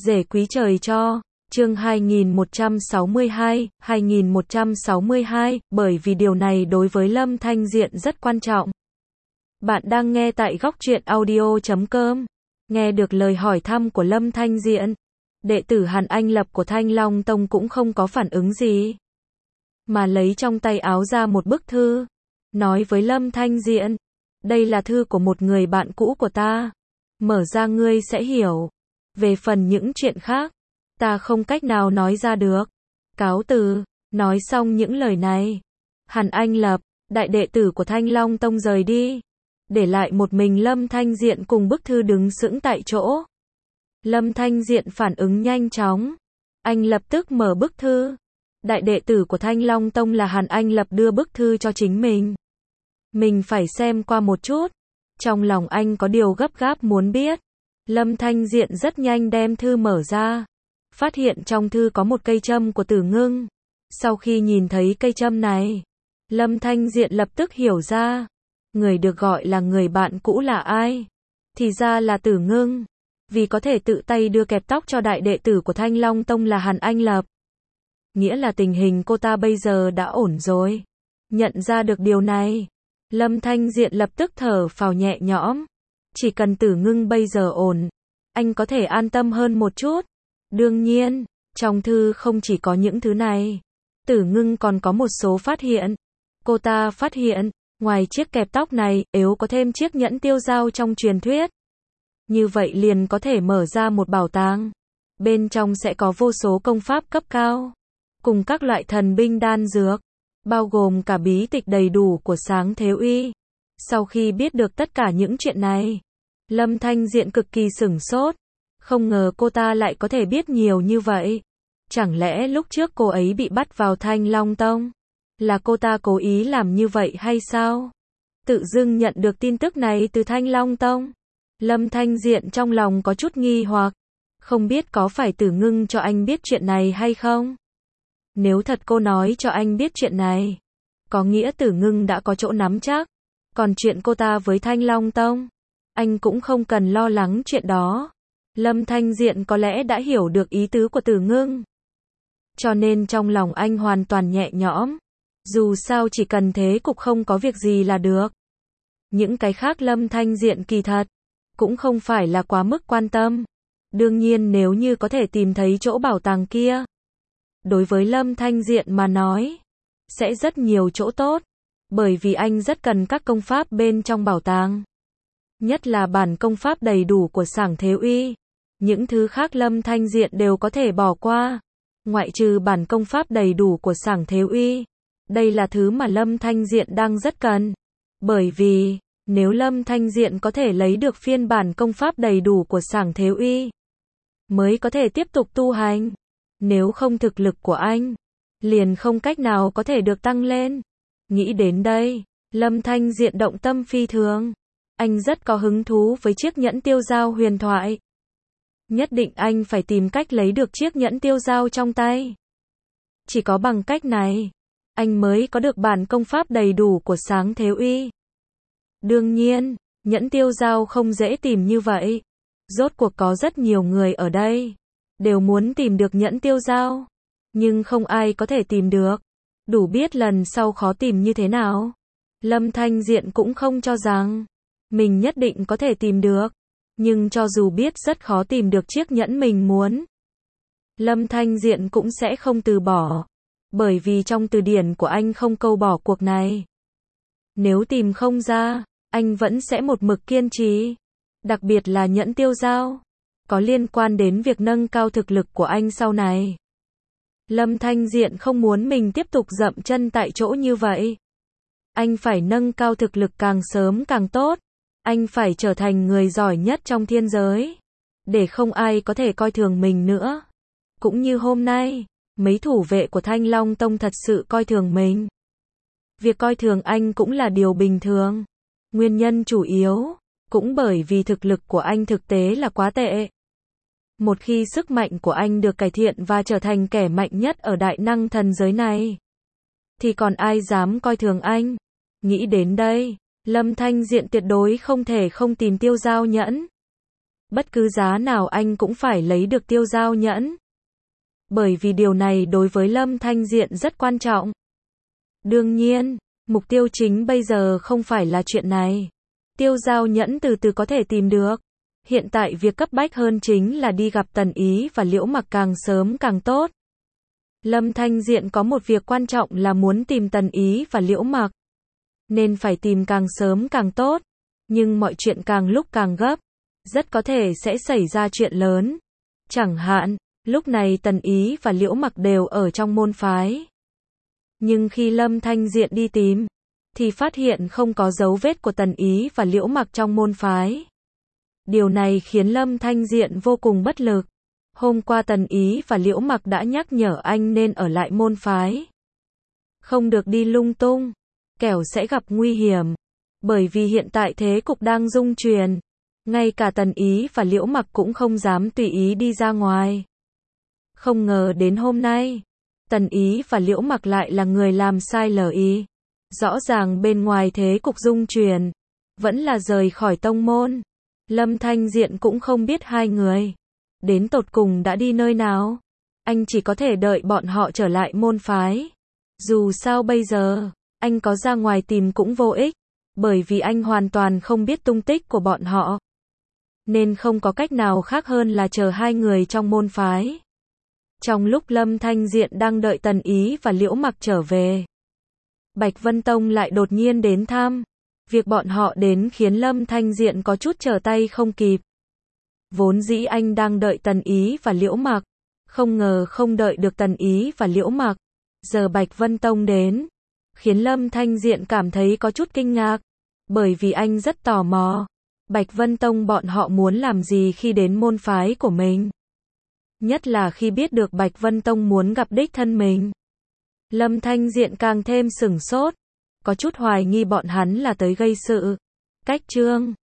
Rể quý trời cho. Chương 2162, bởi vì điều này đối với Lâm Thanh Diện rất quan trọng. Bạn đang nghe tại góc truyện audio.com. Nghe được lời hỏi thăm của Lâm Thanh Diện, đệ tử Hàn Anh Lập của Thanh Long Tông cũng không có phản ứng gì, mà lấy trong tay áo ra một bức thư, nói với Lâm Thanh Diện, đây là thư của một người bạn cũ của ta, mở ra ngươi sẽ hiểu, về phần những chuyện khác, ta không cách nào nói ra được, cáo từ. Nói xong những lời này, Hàn Anh Lập, đại đệ tử của Thanh Long Tông rời đi, để lại một mình Lâm Thanh Diện cùng bức thư đứng sững tại chỗ. Lâm Thanh Diện phản ứng nhanh chóng, anh lập tức mở bức thư. Đại đệ tử của Thanh Long Tông là Hàn Anh Lập đưa bức thư cho chính mình phải xem qua một chút. Trong lòng anh có điều gấp gáp muốn biết. Lâm Thanh Diện rất nhanh đem thư mở ra, phát hiện trong thư có một cây châm của Tử Ngưng. Sau khi nhìn thấy cây châm này, Lâm Thanh Diện lập tức hiểu ra, người được gọi là người bạn cũ là ai. Thì ra là Tử Ngưng, vì có thể tự tay đưa kẹp tóc cho đại đệ tử của Thanh Long Tông là Hàn Anh Lập. Nghĩa là tình hình cô ta bây giờ đã ổn rồi. Nhận ra được điều này, Lâm Thanh Diện lập tức thở phào nhẹ nhõm. Chỉ cần Tử Ngưng bây giờ ổn, anh có thể an tâm hơn một chút. Đương nhiên, trong thư không chỉ có những thứ này. Tử Ngưng còn có một số phát hiện. Cô ta phát hiện, ngoài chiếc kẹp tóc này, nếu có thêm chiếc nhẫn tiêu dao trong truyền thuyết, như vậy liền có thể mở ra một bảo tàng. Bên trong sẽ có vô số công pháp cấp cao, cùng các loại thần binh đan dược, bao gồm cả bí tịch đầy đủ của Sáng Thế Uy. Sau khi biết được tất cả những chuyện này, Lâm Thanh Diện cực kỳ sửng sốt. Không ngờ cô ta lại có thể biết nhiều như vậy. Chẳng lẽ lúc trước cô ấy bị bắt vào Thanh Long Tông, là cô ta cố ý làm như vậy hay sao? Tự dưng nhận được tin tức này từ Thanh Long Tông, Lâm Thanh Diện trong lòng có chút nghi hoặc, không biết có phải Tử Ngưng cho anh biết chuyện này hay không? Nếu thật cô nói cho anh biết chuyện này, có nghĩa Tử Ngưng đã có chỗ nắm chắc. Còn chuyện cô ta với Thanh Long Tông, anh cũng không cần lo lắng chuyện đó. Lâm Thanh Diện có lẽ đã hiểu được ý tứ của Tử Ngưng, cho nên trong lòng anh hoàn toàn nhẹ nhõm. Dù sao chỉ cần thế cục không có việc gì là được. Những cái khác Lâm Thanh Diện kỳ thật cũng không phải là quá mức quan tâm. Đương nhiên nếu như có thể tìm thấy chỗ bảo tàng kia, đối với Lâm Thanh Diện mà nói, sẽ rất nhiều chỗ tốt. Bởi vì anh rất cần các công pháp bên trong bảo tàng. Nhất là bản công pháp đầy đủ của Sáng Thế Uy. Những thứ khác Lâm Thanh Diện đều có thể bỏ qua. Ngoại trừ bản công pháp đầy đủ của Sáng Thế Uy. Đây là thứ mà Lâm Thanh Diện đang rất cần. Bởi vì, nếu Lâm Thanh Diện có thể lấy được phiên bản công pháp đầy đủ của Sáng Thế Uy, mới có thể tiếp tục tu hành. Nếu không thực lực của anh, liền không cách nào có thể được tăng lên. Nghĩ đến đây, Lâm Thanh Diện động tâm phi thường. Anh rất có hứng thú với chiếc nhẫn tiêu dao huyền thoại. Nhất định anh phải tìm cách lấy được chiếc nhẫn tiêu dao trong tay. Chỉ có bằng cách này, anh mới có được bản công pháp đầy đủ của Sáng Thế Uy. Đương nhiên, nhẫn tiêu dao không dễ tìm như vậy. Rốt cuộc có rất nhiều người ở đây đều muốn tìm được nhẫn tiêu dao, nhưng không ai có thể tìm được. Đủ biết lần sau khó tìm như thế nào. Lâm Thanh Diện cũng không cho rằng mình nhất định có thể tìm được, nhưng cho dù biết rất khó tìm được chiếc nhẫn mình muốn, Lâm Thanh Diện cũng sẽ không từ bỏ, bởi vì trong từ điển của anh không câu bỏ cuộc này. Nếu tìm không ra, anh vẫn sẽ một mực kiên trì. Đặc biệt là nhẫn tiêu dao, có liên quan đến việc nâng cao thực lực của anh sau này. Lâm Thanh Diện không muốn mình tiếp tục dậm chân tại chỗ như vậy. Anh phải nâng cao thực lực càng sớm càng tốt. Anh phải trở thành người giỏi nhất trong thiên giới, để không ai có thể coi thường mình nữa. Cũng như hôm nay, mấy thủ vệ của Thanh Long Tông thật sự coi thường mình. Việc coi thường anh cũng là điều bình thường. Nguyên nhân chủ yếu cũng bởi vì thực lực của anh thực tế là quá tệ. Một khi sức mạnh của anh được cải thiện và trở thành kẻ mạnh nhất ở đại năng thần giới này, thì còn ai dám coi thường anh. Nghĩ đến đây, Lâm Thanh Diện tuyệt đối không thể không tìm tiêu dao nhẫn. Bất cứ giá nào anh cũng phải lấy được Tiêu Giao nhẫn. Bởi vì điều này đối với Lâm Thanh Diện rất quan trọng. Đương nhiên, mục tiêu chính bây giờ không phải là chuyện này. Tiêu Giao nhẫn từ từ có thể tìm được. Hiện tại việc cấp bách hơn chính là đi gặp Tần Ý và Liễu Mặc càng sớm càng tốt. Lâm Thanh Diện có một việc quan trọng là muốn tìm Tần Ý và Liễu Mặc. Nên phải tìm càng sớm càng tốt. Nhưng mọi chuyện càng lúc càng gấp. Rất có thể sẽ xảy ra chuyện lớn. Chẳng hạn, lúc này Tần Ý và Liễu Mặc đều ở trong môn phái. Nhưng khi Lâm Thanh Diện đi tìm, thì phát hiện không có dấu vết của Tần Ý và Liễu Mặc trong môn phái. Điều này khiến Lâm Thanh Diện vô cùng bất lực. Hôm qua Tần Ý và Liễu Mặc đã nhắc nhở anh nên ở lại môn phái. Không được đi lung tung, kẻo sẽ gặp nguy hiểm. Bởi vì hiện tại thế cục đang rung chuyển. Ngay cả Tần Ý và Liễu Mặc cũng không dám tùy ý đi ra ngoài. Không ngờ đến hôm nay, Tần Ý và Liễu Mặc lại là người làm sai lời ý. Rõ ràng bên ngoài thế cục rung chuyển, vẫn là rời khỏi tông môn. Lâm Thanh Diện cũng không biết hai người đến tột cùng đã đi nơi nào. Anh chỉ có thể đợi bọn họ trở lại môn phái. Dù sao bây giờ, anh có ra ngoài tìm cũng vô ích. Bởi vì anh hoàn toàn không biết tung tích của bọn họ. Nên không có cách nào khác hơn là chờ hai người trong môn phái. Trong lúc Lâm Thanh Diện đang đợi Tần Ý và Liễu Mặc trở về, Bạch Vân Tông lại đột nhiên đến thăm. Việc bọn họ đến khiến Lâm Thanh Diện có chút trở tay không kịp. Vốn dĩ anh đang đợi Tần Ý và Liễu Mặc, không ngờ không đợi được Tần Ý và Liễu Mặc. Giờ Bạch Vân Tông đến, khiến Lâm Thanh Diện cảm thấy có chút kinh ngạc. Bởi vì anh rất tò mò, Bạch Vân Tông bọn họ muốn làm gì khi đến môn phái của mình. Nhất là khi biết được Bạch Vân Tông muốn gặp đích thân mình. Lâm Thanh Diện càng thêm sửng sốt, có chút hoài nghi bọn hắn là tới gây sự. Cách chương